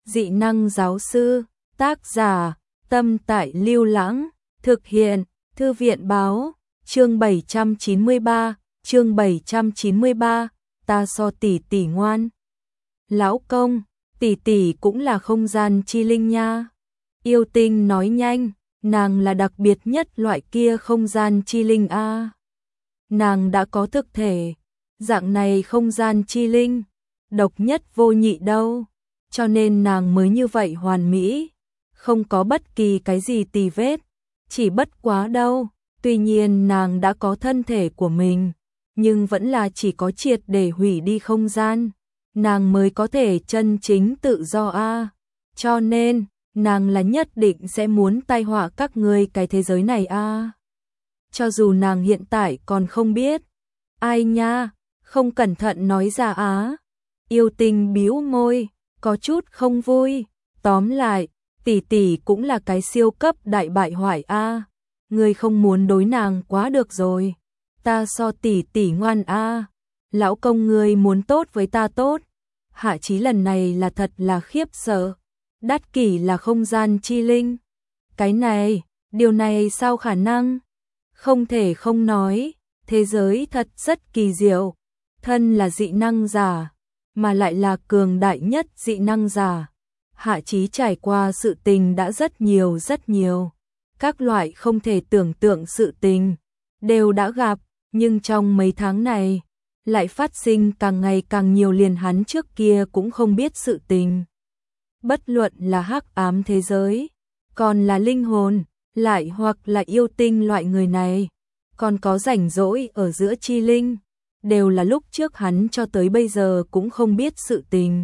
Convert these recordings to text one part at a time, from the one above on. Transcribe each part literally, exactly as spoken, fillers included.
Dị năng giáo sư, tác giả, Tâm Tại Lưu Lãng, thực hiện, Thư viện báo, chương bảy trăm chín mươi ba, chương bảy trăm chín mươi ba, ta so tỷ tỷ ngoan. Lão công, tỷ tỷ cũng là không gian chi linh nha. Yêu Tinh nói nhanh, nàng là đặc biệt nhất loại kia không gian chi linh a. Nàng đã có thực thể, dạng này không gian chi linh, độc nhất vô nhị đâu, cho nên nàng mới như vậy hoàn mỹ, không có bất kỳ cái gì tì vết, chỉ bất quá đâu, tuy nhiên nàng đã có thân thể của mình, nhưng vẫn là chỉ có triệt để hủy đi không gian, nàng mới có thể chân chính tự do a. Cho nên, nàng là nhất định sẽ muốn tai họa các ngươi cái thế giới này a. Cho dù nàng hiện tại còn không biết. Ai nha, không cẩn thận nói ra á. Yêu Tinh bĩu môi, có chút không vui. Tóm lại, tỷ tỷ cũng là cái siêu cấp đại bại hoại a. Ngươi không muốn đối nàng quá được rồi. Ta so tỷ tỷ ngoan a. Lão công ngươi muốn tốt với ta tốt. Hạ Chí lần này là thật là khiếp sợ. Đát Kỷ là không gian chi linh. Cái này, điều này sao khả năng? Không thể không nói, thế giới thật rất kỳ diệu. Thân là dị năng giả, mà lại là cường đại nhất dị năng giả. Hạ Chí trải qua sự tình đã rất nhiều rất nhiều. Các loại không thể tưởng tượng sự tình, đều đã gặp, nhưng trong mấy tháng này, lại phát sinh càng ngày càng nhiều liền hắn trước kia cũng không biết sự tình. Bất luận là hắc ám thế giới, còn là linh hồn, lại hoặc là yêu tinh loại người này, còn có rảnh rỗi ở giữa chi linh, đều là lúc trước hắn cho tới bây giờ cũng không biết sự tình.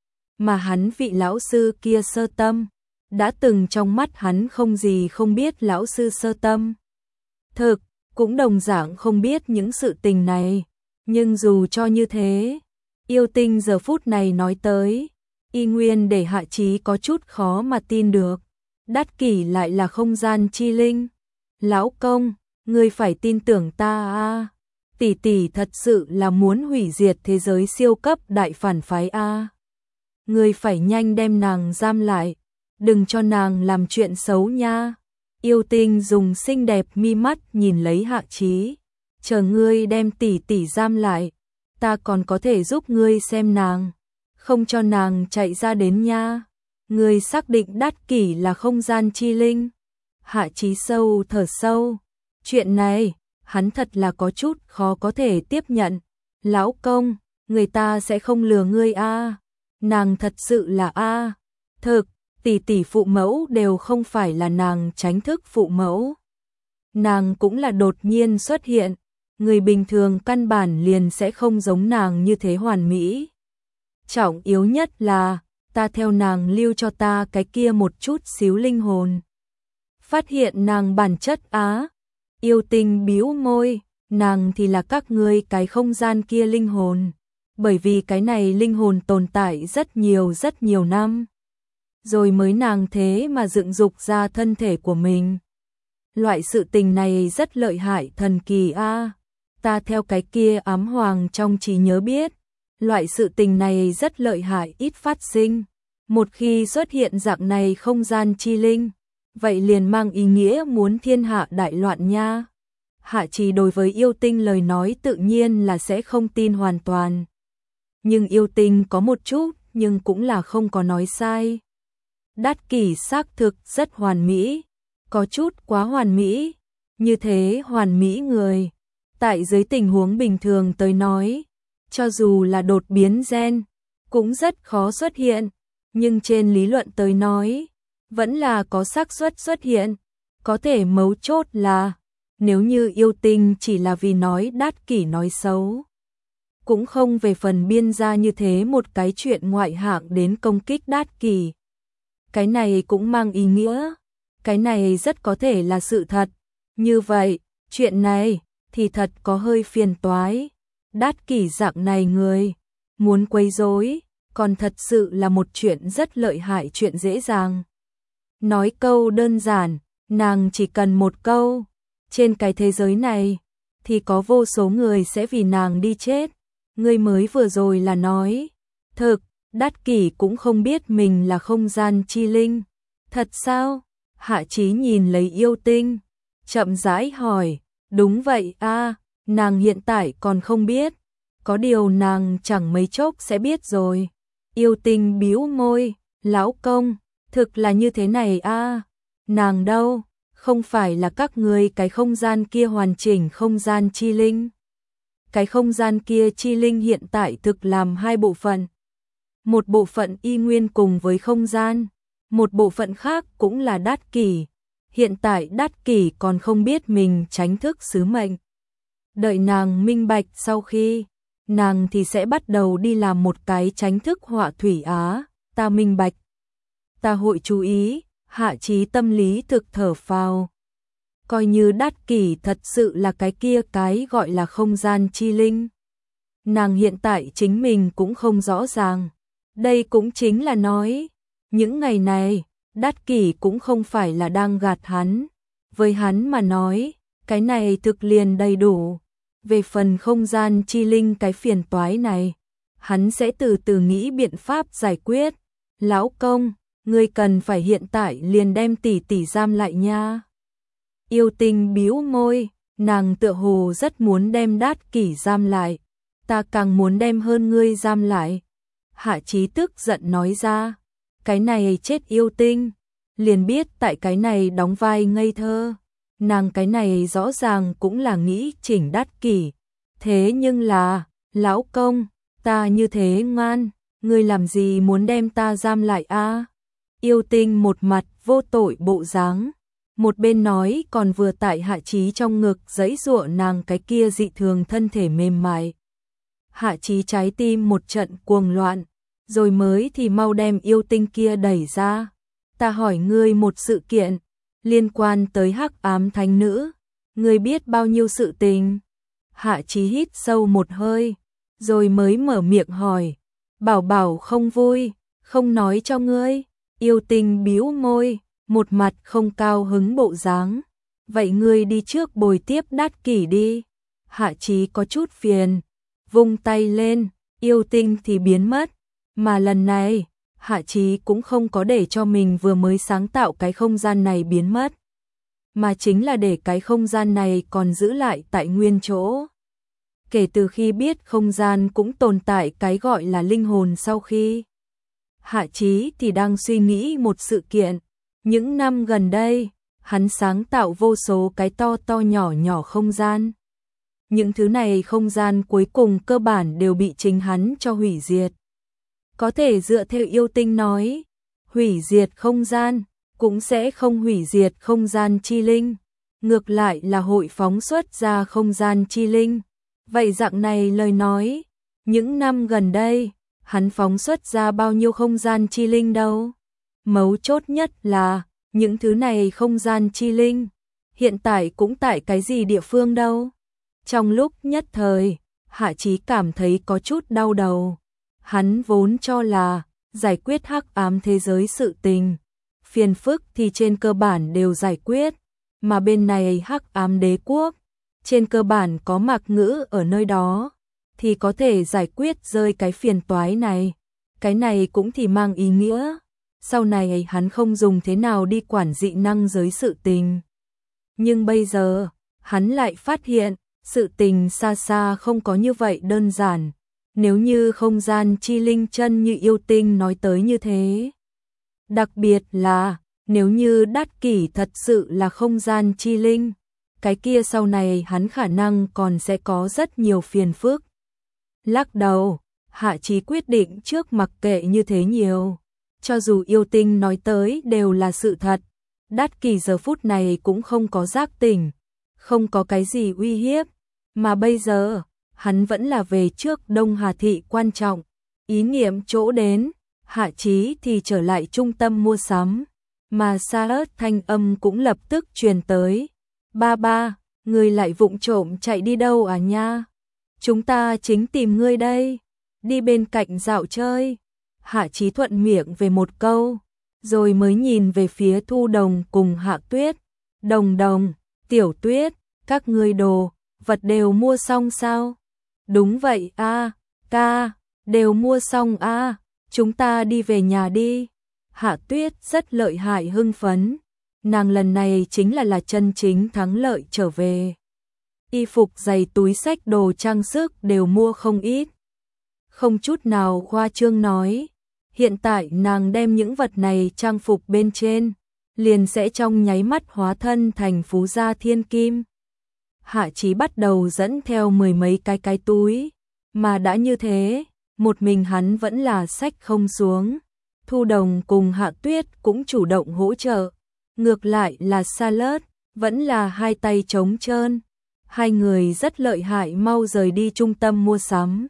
Mà hắn vị lão sư kia Sơ Tâm, đã từng trong mắt hắn không gì không biết lão sư Sơ Tâm. Thực, cũng đồng dạng không biết những sự tình này, nhưng dù cho như thế, yêu tinh giờ phút này nói tới, y nguyên để Hạ Chí có chút khó mà tin được. Đát Kỷ lại là không gian chi linh. Lão công, ngươi phải tin tưởng ta a. Tỷ tỷ thật sự là muốn hủy diệt thế giới siêu cấp đại phản phái a. Ngươi phải nhanh đem nàng giam lại, đừng cho nàng làm chuyện xấu nha. Yêu Tinh dùng xinh đẹp mi mắt nhìn lấy Hạ Chí, chờ ngươi đem tỷ tỷ giam lại, ta còn có thể giúp ngươi xem nàng, không cho nàng chạy ra đến nha. Ngươi xác định Đát Kỷ là không gian chi linh? Hạ Chí sâu thở sâu. Chuyện này, hắn thật là có chút khó có thể tiếp nhận. Lão công, người ta sẽ không lừa ngươi a. Nàng thật sự là a. Thực, tỷ tỷ phụ mẫu đều không phải là nàng tránh thức phụ mẫu. Nàng cũng là đột nhiên xuất hiện. Người bình thường căn bản liền sẽ không giống nàng như thế hoàn mỹ. Trọng yếu nhất là ta theo nàng lưu cho ta cái kia một chút xíu linh hồn. Phát hiện nàng bản chất á. Yêu Tinh bĩu môi, nàng thì là các ngươi cái không gian kia linh hồn. Bởi vì cái này linh hồn tồn tại rất nhiều rất nhiều năm. Rồi mới nàng thế mà dựng dục ra thân thể của mình. Loại sự tình này rất lợi hại thần kỳ a. Ta theo cái kia ám hoàng trong trí nhớ biết. Loại sự tình này rất lợi hại ít phát sinh. Một khi xuất hiện dạng này không gian chi linh, vậy liền mang ý nghĩa muốn thiên hạ đại loạn nha. Hạ Chí đối với yêu tinh lời nói tự nhiên là sẽ không tin hoàn toàn. Nhưng yêu tinh có một chút, nhưng cũng là không có nói sai. Đát Kỷ xác thực rất hoàn mỹ, có chút quá hoàn mỹ. Như thế hoàn mỹ người, tại dưới tình huống bình thường tới nói, cho dù là đột biến gen, cũng rất khó xuất hiện, nhưng trên lý luận tới nói, vẫn là có xác suất xuất hiện. Có thể mấu chốt là, nếu như yêu tinh chỉ là vì nói Đát Kỷ nói xấu, cũng không về phần biên ra như thế một cái chuyện ngoại hạng đến công kích Đát Kỷ. Cái này cũng mang ý nghĩa, cái này rất có thể là sự thật. Như vậy, chuyện này thì thật có hơi phiền toái. Đát Kỷ dạng này người, muốn quấy rối, còn thật sự là một chuyện rất lợi hại chuyện dễ dàng. Nói câu đơn giản, nàng chỉ cần một câu, trên cái thế giới này, thì có vô số người sẽ vì nàng đi chết. Ngươi mới vừa rồi là nói, thực, Đát Kỷ cũng không biết mình là không gian chi linh. Thật sao? Hạ Chí nhìn lấy Yêu Tinh, chậm rãi hỏi. Đúng vậy a, nàng hiện tại còn không biết. Có điều nàng chẳng mấy chốc sẽ biết rồi. Yêu Tinh bĩu môi. Lão công, thực là như thế này a. Nàng đâu? Không phải là các ngươi cái không gian kia hoàn chỉnh không gian chi linh. Cái không gian kia chi linh hiện tại thực làm hai bộ phận. Một bộ phận y nguyên cùng với không gian, một bộ phận khác cũng là Đát Kỷ. Hiện tại Đát Kỷ còn không biết mình tránh thức sứ mệnh. Đợi nàng minh bạch sau khi, nàng thì sẽ bắt đầu đi làm một cái tránh thức họa thủy á. Ta minh bạch. Ta hội chú ý. Hạ Chí tâm lý thực thở phào. Coi như Đát Kỷ thật sự là cái kia cái gọi là không gian chi linh. Nàng hiện tại chính mình cũng không rõ ràng. Đây cũng chính là nói, những ngày này, Đát Kỷ cũng không phải là đang gạt hắn. Với hắn mà nói, cái này thực liền đầy đủ. Về phần không gian chi linh cái phiền toái này, hắn sẽ từ từ nghĩ biện pháp giải quyết. Lão công, ngươi cần phải hiện tại liền đem tỷ tỷ giam lại nha. Yêu Tinh bĩu môi, nàng tựa hồ rất muốn đem Đát Kỷ giam lại. Ta càng muốn đem hơn ngươi giam lại. Hạ Chí tức giận nói ra. Cái này chết Yêu Tinh. Liền biết tại cái này đóng vai ngây thơ. Nàng cái này rõ ràng cũng là nghĩ chỉnh Đát Kỷ. Thế nhưng là, lão công, ta như thế ngoan, ngươi làm gì muốn đem ta giam lại a? Yêu Tinh một mặt vô tội bộ dáng, một bên nói còn vừa tại Hạ Chí trong ngực giãy giụa nàng cái kia dị thường thân thể mềm mại. Hạ Chí trái tim một trận cuồng loạn, rồi mới thì mau đem Yêu Tinh kia đẩy ra. Ta hỏi ngươi một sự kiện, liên quan tới Hắc Ám Thánh Nữ, ngươi biết bao nhiêu sự tình? Hạ Chí hít sâu một hơi, rồi mới mở miệng hỏi. Bảo bảo không vui, không nói cho ngươi. Yêu Tinh bĩu môi, một mặt không cao hứng bộ dáng. Vậy ngươi đi trước bồi tiếp Đát Kỷ đi. Hạ Chí có chút phiền, vung tay lên, Yêu Tinh thì biến mất. Mà lần này, Hạ Chí cũng không có để cho mình vừa mới sáng tạo cái không gian này biến mất, mà chính là để cái không gian này còn giữ lại tại nguyên chỗ. Kể từ khi biết không gian cũng tồn tại cái gọi là linh hồn sau khi, Hạ Chí thì đang suy nghĩ một sự kiện. Những năm gần đây, hắn sáng tạo vô số cái to to nhỏ nhỏ không gian. Những thứ này không gian cuối cùng cơ bản đều bị chính hắn cho hủy diệt. Có thể dựa theo Yêu Tinh nói, hủy diệt không gian, cũng sẽ không hủy diệt không gian chi linh. Ngược lại là hội phóng xuất ra không gian chi linh. Vậy dạng này lời nói, những năm gần đây, hắn phóng xuất ra bao nhiêu không gian chi linh đâu? Mấu chốt nhất là, những thứ này không gian chi linh, hiện tại cũng tại cái gì địa phương đâu? Trong lúc nhất thời, Hạ Chí cảm thấy có chút đau đầu. Hắn vốn cho là, giải quyết hắc ám thế giới sự tình, phiền phức thì trên cơ bản đều giải quyết, mà bên này hắc ám đế quốc, trên cơ bản có Mạc Ngữ ở nơi đó, thì có thể giải quyết rơi cái phiền toái này. Cái này cũng thì mang ý nghĩa, sau này hắn không dùng thế nào đi quản dị năng giới sự tình. Nhưng bây giờ, hắn lại phát hiện, sự tình xa xa không có như vậy đơn giản. Nếu như không gian chi linh chân như Yêu Tinh nói tới như thế. Đặc biệt là, nếu như Đát Kỷ thật sự là không gian chi linh, cái kia sau này hắn khả năng còn sẽ có rất nhiều phiền phức. Lắc đầu, Hạ Chí quyết định trước mặc kệ như thế nhiều. Cho dù Yêu Tinh nói tới đều là sự thật, Đát Kỷ giờ phút này cũng không có giác tỉnh, không có cái gì uy hiếp. Mà bây giờ, hắn vẫn là về trước Đông Hà Thị quan trọng. Ý niệm chỗ đến, Hạ Chí thì trở lại trung tâm mua sắm. Mà Sa thanh âm cũng lập tức truyền tới. Ba ba, người lại vụng trộm chạy đi đâu à nha? Chúng ta chính tìm ngươi đây. Đi bên cạnh dạo chơi. Hạ Chí thuận miệng về một câu, rồi mới nhìn về phía Thu Đồng cùng Hạ Tuyết. Đồng Đồng, Tiểu Tuyết, các ngươi đồ, vật đều mua xong sao? Đúng vậy a, ca, đều mua xong a. chúng ta đi về nhà đi. Hạ Tuyết rất lợi hại hưng phấn, nàng lần này chính là là chân chính thắng lợi trở về. Y phục, giày, túi xách, đồ trang sức đều mua không ít. Không chút nào khoa trương nói, hiện tại nàng đem những vật này trang phục bên trên, liền sẽ trong nháy mắt hóa thân thành phú gia thiên kim. Hạ Chí bắt đầu dẫn theo mười mấy cái cái túi, mà đã như thế, một mình hắn vẫn là xách không xuống. Thu Đồng cùng Hạ Tuyết cũng chủ động hỗ trợ, ngược lại là Charlotte vẫn là hai tay trống trơn. Hai người rất lợi hại, mau rời đi trung tâm mua sắm,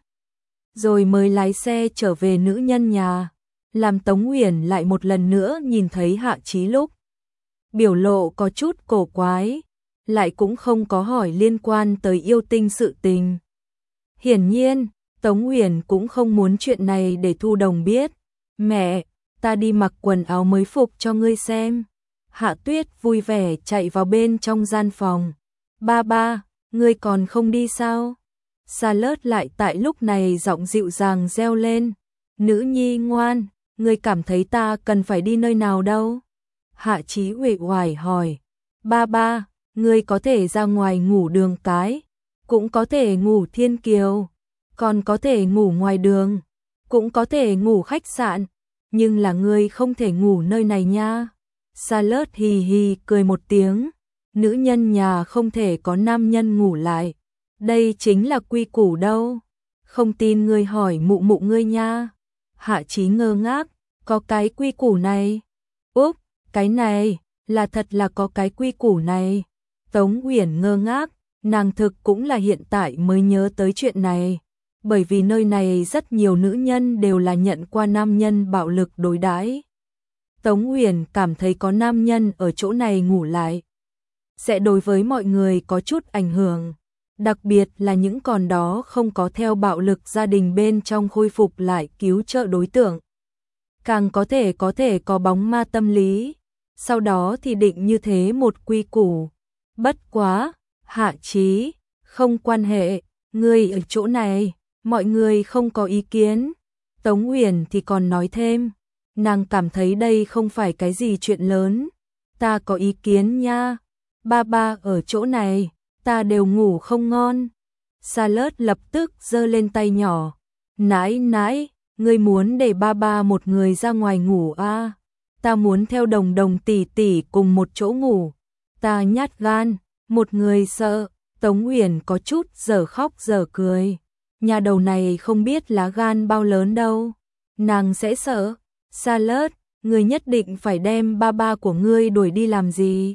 rồi mới lái xe trở về nữ nhân nhà, làm Tống Uyển lại một lần nữa nhìn thấy Hạ Chí lúc biểu lộ có chút cổ quái, lại cũng không có hỏi liên quan tới yêu tinh sự tình. Hiển nhiên, Tống Uyển cũng không muốn chuyện này để Thu Đồng biết. Mẹ, ta đi mặc quần áo mới phục cho ngươi xem. Hạ Tuyết vui vẻ chạy vào bên trong gian phòng. Ba ba, ngươi còn không đi sao? Charlotte lại tại lúc này giọng dịu dàng reo lên. Nữ nhi ngoan, ngươi cảm thấy ta cần phải đi nơi nào đâu? Hạ Chí uể oải hỏi. Ba ba, ngươi có thể ra ngoài ngủ đường cái, cũng có thể ngủ thiên kiều, còn có thể ngủ ngoài đường, cũng có thể ngủ khách sạn, nhưng là ngươi không thể ngủ nơi này nha. Charlotte hì hì cười một tiếng, nữ nhân nhà không thể có nam nhân ngủ lại, đây chính là quy củ đâu. Không tin ngươi hỏi mụ mụ ngươi nha. Hạ Chí ngơ ngác, có cái quy củ này? Úp, cái này, là thật là có cái quy củ này. Tống Uyển ngơ ngác, nàng thực cũng là hiện tại mới nhớ tới chuyện này, bởi vì nơi này rất nhiều nữ nhân đều là nhận qua nam nhân bạo lực đối đãi. Tống Uyển cảm thấy có nam nhân ở chỗ này ngủ lại sẽ đối với mọi người có chút ảnh hưởng, đặc biệt là những con đó không có theo bạo lực gia đình bên trong khôi phục lại cứu trợ đối tượng. Càng có thể có thể có bóng ma tâm lý, sau đó thì định như thế một quy củ. Bất quá, Hạ Chí, không quan hệ, ngươi ở chỗ này, mọi người không có ý kiến. Tống Uyển thì còn nói thêm, nàng cảm thấy đây không phải cái gì chuyện lớn. Ta có ý kiến nha, ba ba ở chỗ này, ta đều ngủ không ngon. Charlotte lập tức giơ lên tay nhỏ, nãi nãi, ngươi muốn để ba ba một người ra ngoài ngủ à? Ta muốn theo Đồng Đồng tỷ tỷ cùng một chỗ ngủ. Ta nhát gan, một người sợ. Tống Uyển có chút giờ khóc giờ cười. Nhà đầu này không biết lá gan bao lớn đâu, nàng sẽ sợ. Charlotte, ngươi nhất định phải đem ba ba của ngươi đuổi đi làm gì?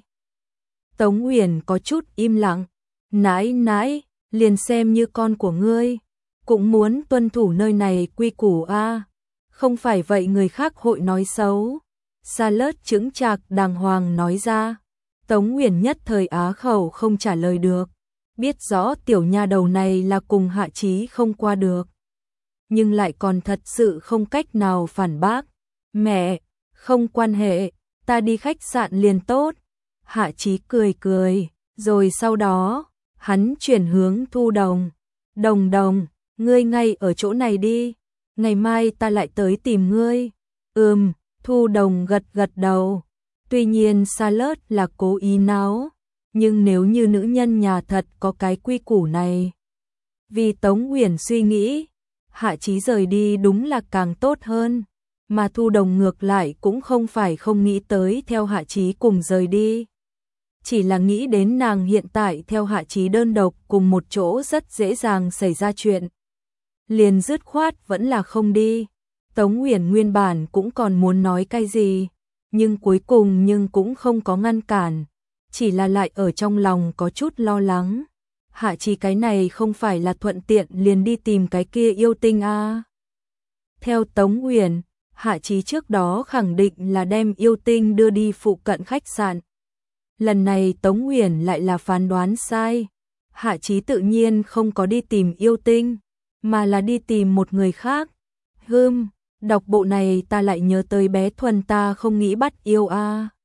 Tống Uyển có chút im lặng. Nãi nãi, liền xem như con của ngươi, cũng muốn tuân thủ nơi này quy củ a, không phải vậy người khác hội nói xấu. Charlotte chững chạc đàng hoàng nói ra. Tống Uyển nhất thời á khẩu không trả lời được, biết rõ tiểu nha đầu này là cùng Hạ Chí không qua được, nhưng lại còn thật sự không cách nào phản bác. Mẹ, không quan hệ, ta đi khách sạn liền tốt. Hạ Chí cười cười, rồi sau đó, hắn chuyển hướng Thu Đồng. Đồng Đồng, ngươi ngay ở chỗ này đi, ngày mai ta lại tới tìm ngươi. Ừm, Thu Đồng gật gật đầu. Tuy nhiên Charlotte là cố ý náo, nhưng nếu như nữ nhân nhà thật có cái quy củ này. Vì Tống Uyển suy nghĩ, Hạ Chí rời đi đúng là càng tốt hơn, mà Thu Đồng ngược lại cũng không phải không nghĩ tới theo Hạ Chí cùng rời đi. Chỉ là nghĩ đến nàng hiện tại theo Hạ Chí đơn độc cùng một chỗ rất dễ dàng xảy ra chuyện, liền dứt khoát vẫn là không đi. Tống Uyển nguyên bản cũng còn muốn nói cái gì, nhưng cuối cùng nhưng cũng không có ngăn cản, chỉ là lại ở trong lòng có chút lo lắng. Hạ Chí cái này không phải là thuận tiện liền đi tìm cái kia yêu tinh a. À. Theo Tống Uyển, Hạ Chí trước đó khẳng định là đem yêu tinh đưa đi phụ cận khách sạn. Lần này Tống Uyển lại là phán đoán sai. Hạ Chí tự nhiên không có đi tìm yêu tinh, mà là đi tìm một người khác. Hừm, đọc bộ này ta lại nhớ tới bé Thuần ta không nghĩ bắt yêu a. À.